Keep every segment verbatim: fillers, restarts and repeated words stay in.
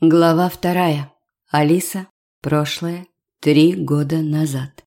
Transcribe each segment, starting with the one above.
Глава вторая. Алиса. Прошлое. Три года назад.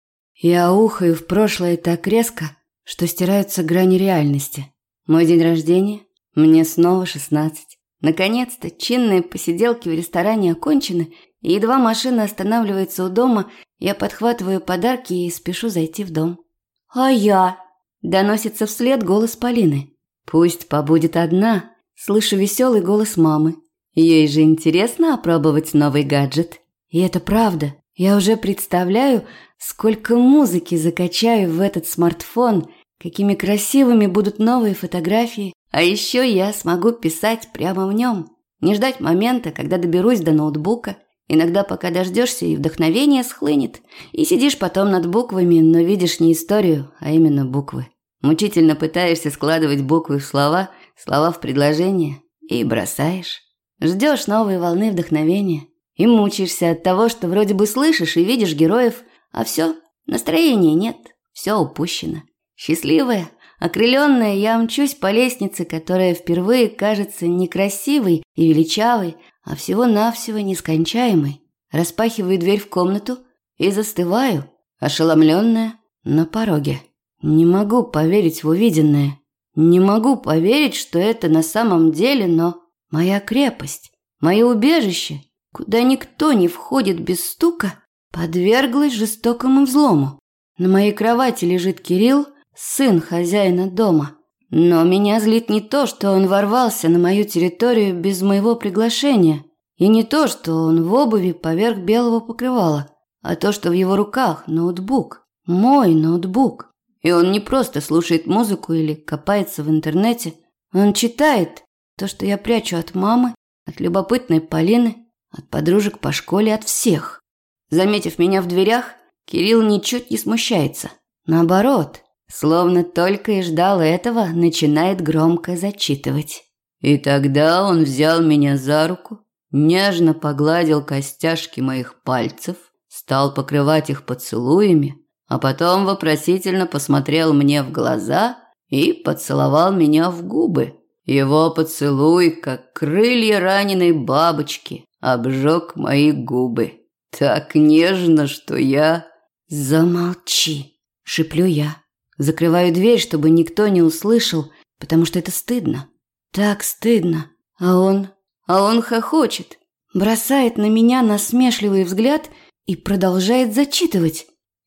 Я ухаю в прошлое так резко, что стираются грани реальности. Мой день рождения. Мне снова шестнадцать. Наконец-то чинные посиделки в ресторане окончены, и едва машина останавливается у дома, я подхватываю подарки и спешу зайти в дом. «А я?» – доносится вслед голос Полины. «Пусть побудет одна», – слышу веселый голос мамы. Ей же интересно опробовать новый гаджет. И это правда. Я уже представляю, сколько музыки закачаю в этот смартфон, какими красивыми будут новые фотографии. А еще я смогу писать прямо в нем. Не ждать момента, когда доберусь до ноутбука. Иногда пока дождешься, и вдохновение схлынет. И сидишь потом над буквами, но видишь не историю, а именно буквы. Мучительно пытаешься складывать буквы в слова, слова в предложения и бросаешь. Ждешь новой волны вдохновения и мучаешься от того, что вроде бы слышишь и видишь героев, а все, настроения нет, все упущено. Счастливая, окрыленная, я мчусь по лестнице, которая впервые кажется не красивой и величавой, а всего-навсего нескончаемой. Распахиваю дверь в комнату и застываю, ошеломленная, на пороге. Не могу поверить в увиденное. Не могу поверить, что это на самом деле, но... Моя крепость, мое убежище, куда никто не входит без стука, подверглась жестокому взлому. На моей кровати лежит Кирилл, сын хозяина дома. Но меня злит не то, что он ворвался на мою территорию без моего приглашения, и не то, что он в обуви поверх белого покрывала, а то, что в его руках ноутбук, мой ноутбук. И он не просто слушает музыку или копается в интернете, он читает то, что я прячу от мамы, от любопытной Полины, от подружек по школе, от всех. Заметив меня в дверях, Кирилл ничуть не смущается. Наоборот, словно только и ждал этого, начинает громко зачитывать. И тогда он взял меня за руку, нежно погладил костяшки моих пальцев, стал покрывать их поцелуями, а потом вопросительно посмотрел мне в глаза и поцеловал меня в губы. Его поцелуй, как крылья раненой бабочки, обжег мои губы. Так нежно, что я... «Замолчи!» – шеплю я. Закрываю дверь, чтобы никто не услышал, потому что это стыдно. Так стыдно. А он... А он хохочет. Бросает на меня насмешливый взгляд и продолжает зачитывать.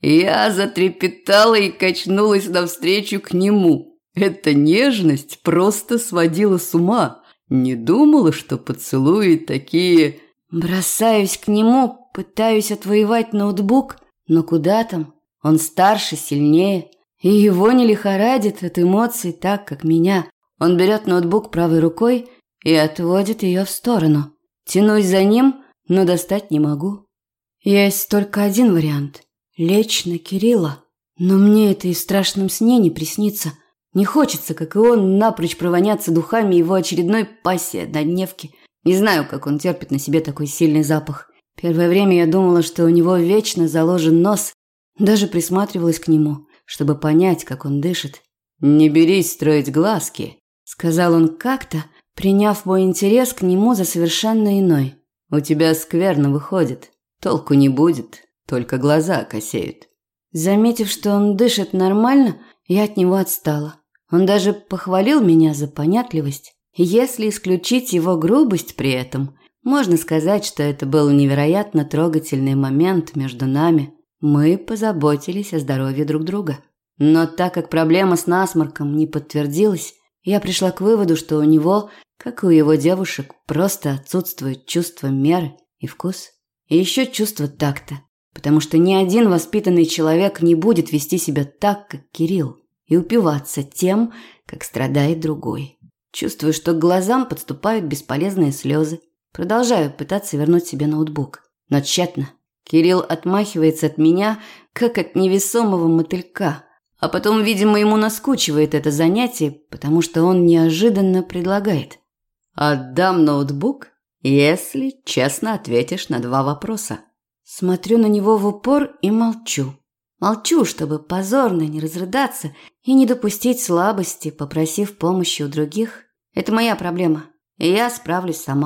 Я затрепетала и качнулась навстречу к нему. Эта нежность просто сводила с ума. Не думала, что поцелуи такие... Бросаюсь к нему, пытаюсь отвоевать ноутбук, но куда там? Он старше, сильнее, и его не лихорадит от эмоций так, как меня. Он берет ноутбук правой рукой и отводит ее в сторону. Тянусь за ним, но достать не могу. Есть только один вариант – лечь на Кирилла. Но мне это и в страшном сне не приснится. Не хочется, как и он, напрочь провоняться духами его очередной пассии однодневки. Не знаю, как он терпит на себе такой сильный запах. Первое время я думала, что у него вечно заложен нос. Даже присматривалась к нему, чтобы понять, как он дышит. «Не берись строить глазки», – сказал он как-то, приняв мой интерес к нему за совершенно иной. «У тебя скверно выходит. Толку не будет, только глаза косеют». Заметив, что он дышит нормально, я от него отстала. Он даже похвалил меня за понятливость. Если исключить его грубость при этом, можно сказать, что это был невероятно трогательный момент между нами. Мы позаботились о здоровье друг друга. Но так как проблема с насморком не подтвердилась, я пришла к выводу, что у него, как и у его девушек, просто отсутствует чувство меры и вкус. И еще чувство такта. Потому что ни один воспитанный человек не будет вести себя так, как Кирилл, и упиваться тем, как страдает другой. Чувствую, что к глазам подступают бесполезные слезы. Продолжаю пытаться вернуть себе ноутбук. Но тщетно. Кирилл отмахивается от меня, как от невесомого мотылька. А потом, видимо, ему наскучивает это занятие, потому что он неожиданно предлагает. «Отдам ноутбук, если честно ответишь на два вопроса». Смотрю на него в упор и молчу. Молчу, чтобы позорно не разрыдаться и не допустить слабости, попросив помощи у других. Это моя проблема, и я справлюсь сама.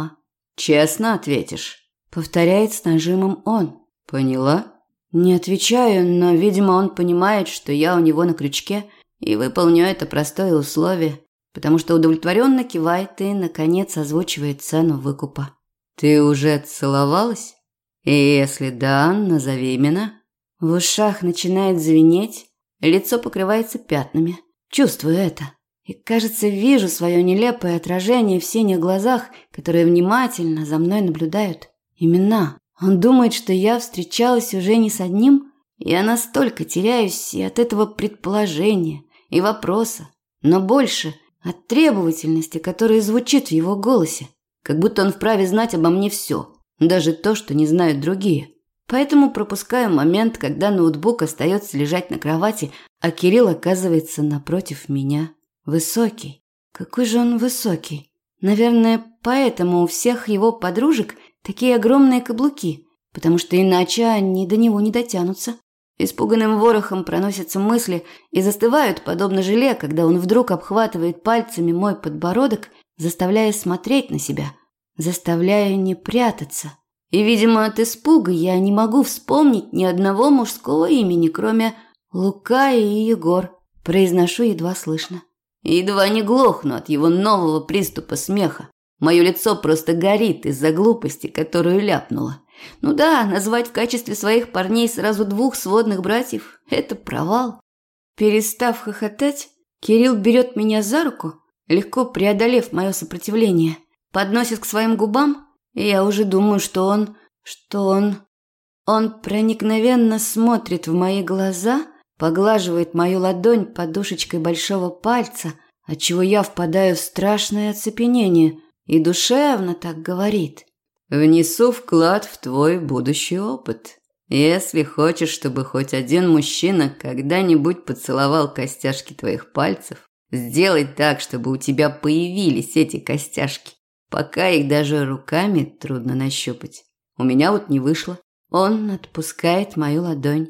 Честно ответишь?» Повторяет с нажимом он. «Поняла?» Не отвечаю, но, видимо, он понимает, что я у него на крючке, и выполню это простое условие, потому что удовлетворенно кивает и, наконец, озвучивает цену выкупа. «Ты уже целовалась? И если да, назови имена». В ушах начинает звенеть, лицо покрывается пятнами. Чувствую это. И, кажется, вижу свое нелепое отражение в синих глазах, которые внимательно за мной наблюдают. Имена. Он думает, что я встречалась уже не с одним. Я настолько теряюсь и от этого предположения, и вопроса, но больше от требовательности, которая звучит в его голосе. Как будто он вправе знать обо мне все, даже то, что не знают другие. Поэтому пропускаю момент, когда ноутбук остается лежать на кровати, а Кирилл оказывается напротив меня. Высокий. Какой же он высокий. Наверное, поэтому у всех его подружек такие огромные каблуки, потому что иначе они до него не дотянутся. Испуганным ворохом проносятся мысли и застывают, подобно желе, когда он вдруг обхватывает пальцами мой подбородок, заставляя смотреть на себя, заставляя не прятаться. И, видимо, от испуга я не могу вспомнить ни одного мужского имени, кроме Лука и Егор. Произношу едва слышно. Едва не глохну от его нового приступа смеха. Мое лицо просто горит из-за глупости, которую ляпнула. Ну да, назвать в качестве своих парней сразу двух сводных братьев – это провал. Перестав хохотать, Кирилл берет меня за руку, легко преодолев мое сопротивление, подносит к своим губам, и я уже думаю, что он… что он… Он проникновенно смотрит в мои глаза, поглаживает мою ладонь подушечкой большого пальца, отчего я впадаю в страшное оцепенение, и душевно так говорит. «Внесу вклад в твой будущий опыт. Если хочешь, чтобы хоть один мужчина когда-нибудь поцеловал костяшки твоих пальцев, сделай так, чтобы у тебя появились эти костяшки. Пока их даже руками трудно нащупать. У меня вот не вышло». Он отпускает мою ладонь.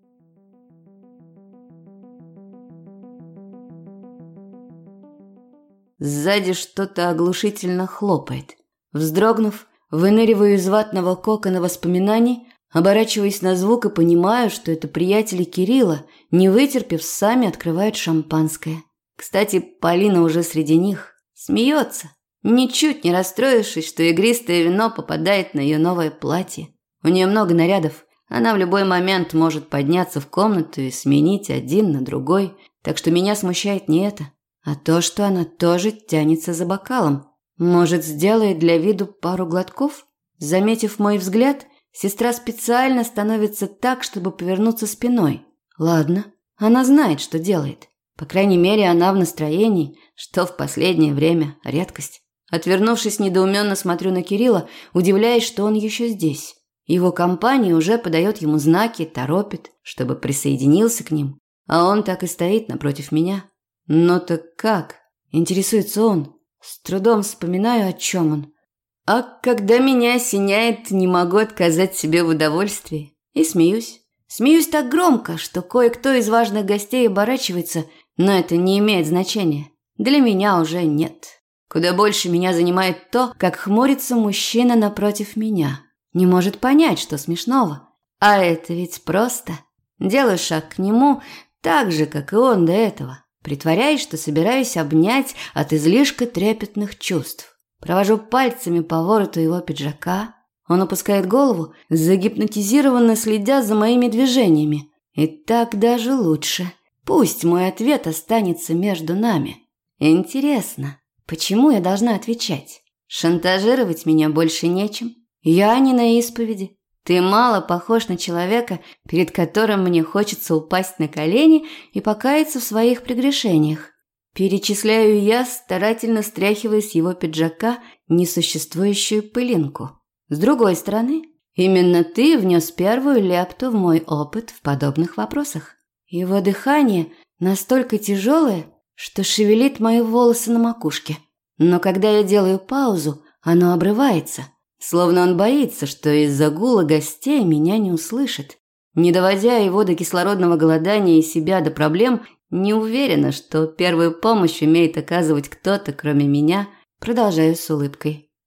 Сзади что-то оглушительно хлопает. Вздрогнув, выныриваю из ватного кокона воспоминаний, оборачиваясь на звук и понимаю, что это приятели Кирилла, не вытерпев, сами открывают шампанское. Кстати, Полина уже среди них. Смеется, ничуть не расстроившись, что игристое вино попадает на ее новое платье. У нее много нарядов. Она в любой момент может подняться в комнату и сменить один на другой. Так что меня смущает не это, а то, что она тоже тянется за бокалом. Может, сделает для виду пару глотков? Заметив мой взгляд, сестра специально становится так, чтобы повернуться спиной. Ладно, она знает, что делает. По крайней мере, она в настроении, что в последнее время редкость. Отвернувшись, недоуменно смотрю на Кирилла, удивляясь, что он еще здесь. Его компания уже подает ему знаки, торопит, чтобы присоединился к ним. А он так и стоит напротив меня. «Ну так как?» – интересуется он. С трудом вспоминаю, о чем он. А когда меня осеняет, не могу отказать себе в удовольствии. И смеюсь. Смеюсь так громко, что кое-кто из важных гостей оборачивается, но это не имеет значения. Для меня уже нет. Куда больше меня занимает то, как хмурится мужчина напротив меня. Не может понять, что смешного. А это ведь просто. Делаю шаг к нему так же, как и он до этого. Притворяюсь, что собираюсь обнять от излишка трепетных чувств. Провожу пальцами по вороту его пиджака. Он опускает голову, загипнотизированно следя за моими движениями. И так даже лучше. Пусть мой ответ останется между нами. Интересно, почему я должна отвечать? Шантажировать меня больше нечем. Я не на исповеди. Ты мало похож на человека, перед которым мне хочется упасть на колени и покаяться в своих прегрешениях. Перечисляю я, старательно стряхивая с его пиджака несуществующую пылинку. С другой стороны, именно ты внес первую лепту в мой опыт в подобных вопросах. Его дыхание настолько тяжелое, что шевелит мои волосы на макушке. Но когда я делаю паузу, оно обрывается. Словно он боится, что из-за гула гостей меня не услышит. Не доводя его до кислородного голодания и себя до проблем, не уверена, что первую помощь умеет оказывать кто-то, кроме меня, продолжаю с улыбкой.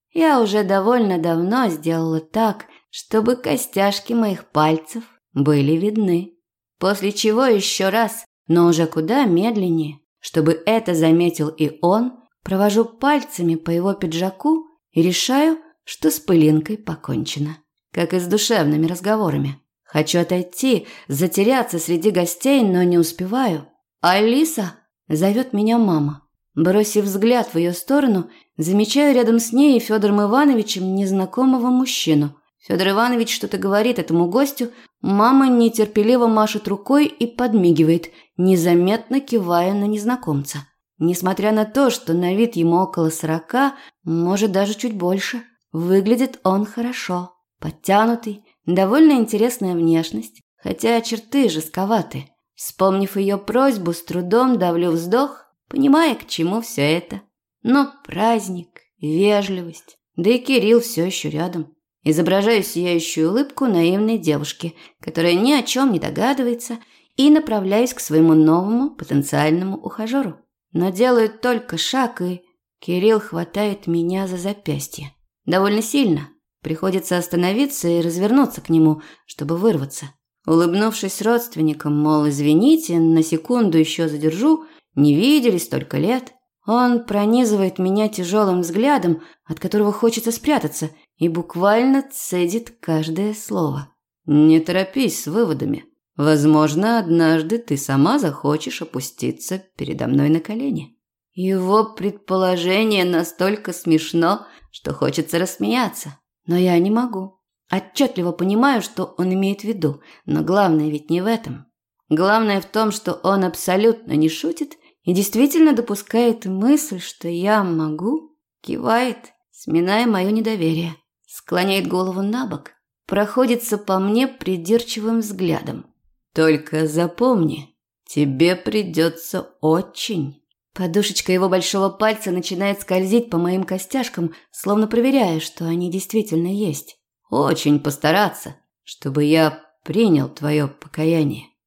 я уже довольно давно сделала так, чтобы костяшки моих пальцев были видны. После чего еще раз, но уже куда медленнее, чтобы это заметил и он, провожу пальцами по его пиджаку и решаю, что с пылинкой покончено. Как и с душевными разговорами. Хочу отойти, затеряться среди гостей, но не успеваю. «Алиса!» – зовет меня мама. Бросив взгляд в ее сторону, замечаю рядом с ней и Федором Ивановичем незнакомого мужчину. Федор Иванович что-то говорит этому гостю, мама нетерпеливо машет рукой и подмигивает, незаметно кивая на незнакомца. Несмотря на то, что на вид ему около сорока, может даже чуть больше, выглядит он хорошо. Подтянутый, довольно интересная внешность, хотя черты жестковаты. Вспомнив ее просьбу, с трудом давлю вздох, понимая, к чему все это. Но праздник, вежливость, да и Кирилл все еще рядом. Изображаю сияющую улыбку наивной девушки, которая ни о чем не догадывается, и направляюсь к своему новому потенциальному ухажеру. Но делаю только шаг, и Кирилл хватает меня за запястье. Довольно сильно. Приходится остановиться и развернуться к нему, чтобы вырваться. Улыбнувшись родственникам, мол, извините, на секунду еще задержу, не виделись столько лет, он пронизывает меня тяжелым взглядом, от которого хочется спрятаться, и буквально цедит каждое слово. Не торопись с выводами. Возможно, однажды ты сама захочешь опуститься передо мной на колени. Его предположение настолько смешно, что хочется рассмеяться. Но я не могу. Отчетливо понимаю, что он имеет в виду, но главное ведь не в этом. Главное в том, что он абсолютно не шутит и действительно допускает мысль, что я могу, кивает, сминая мое недоверие, склоняет голову на бок, проходится по мне придирчивым взглядом. Только запомни, тебе придется очень. Подушечка его большого пальца начинает скользить по моим костяшкам, словно проверяя, что они действительно есть. Очень постараться, чтобы я принял твое покаяние.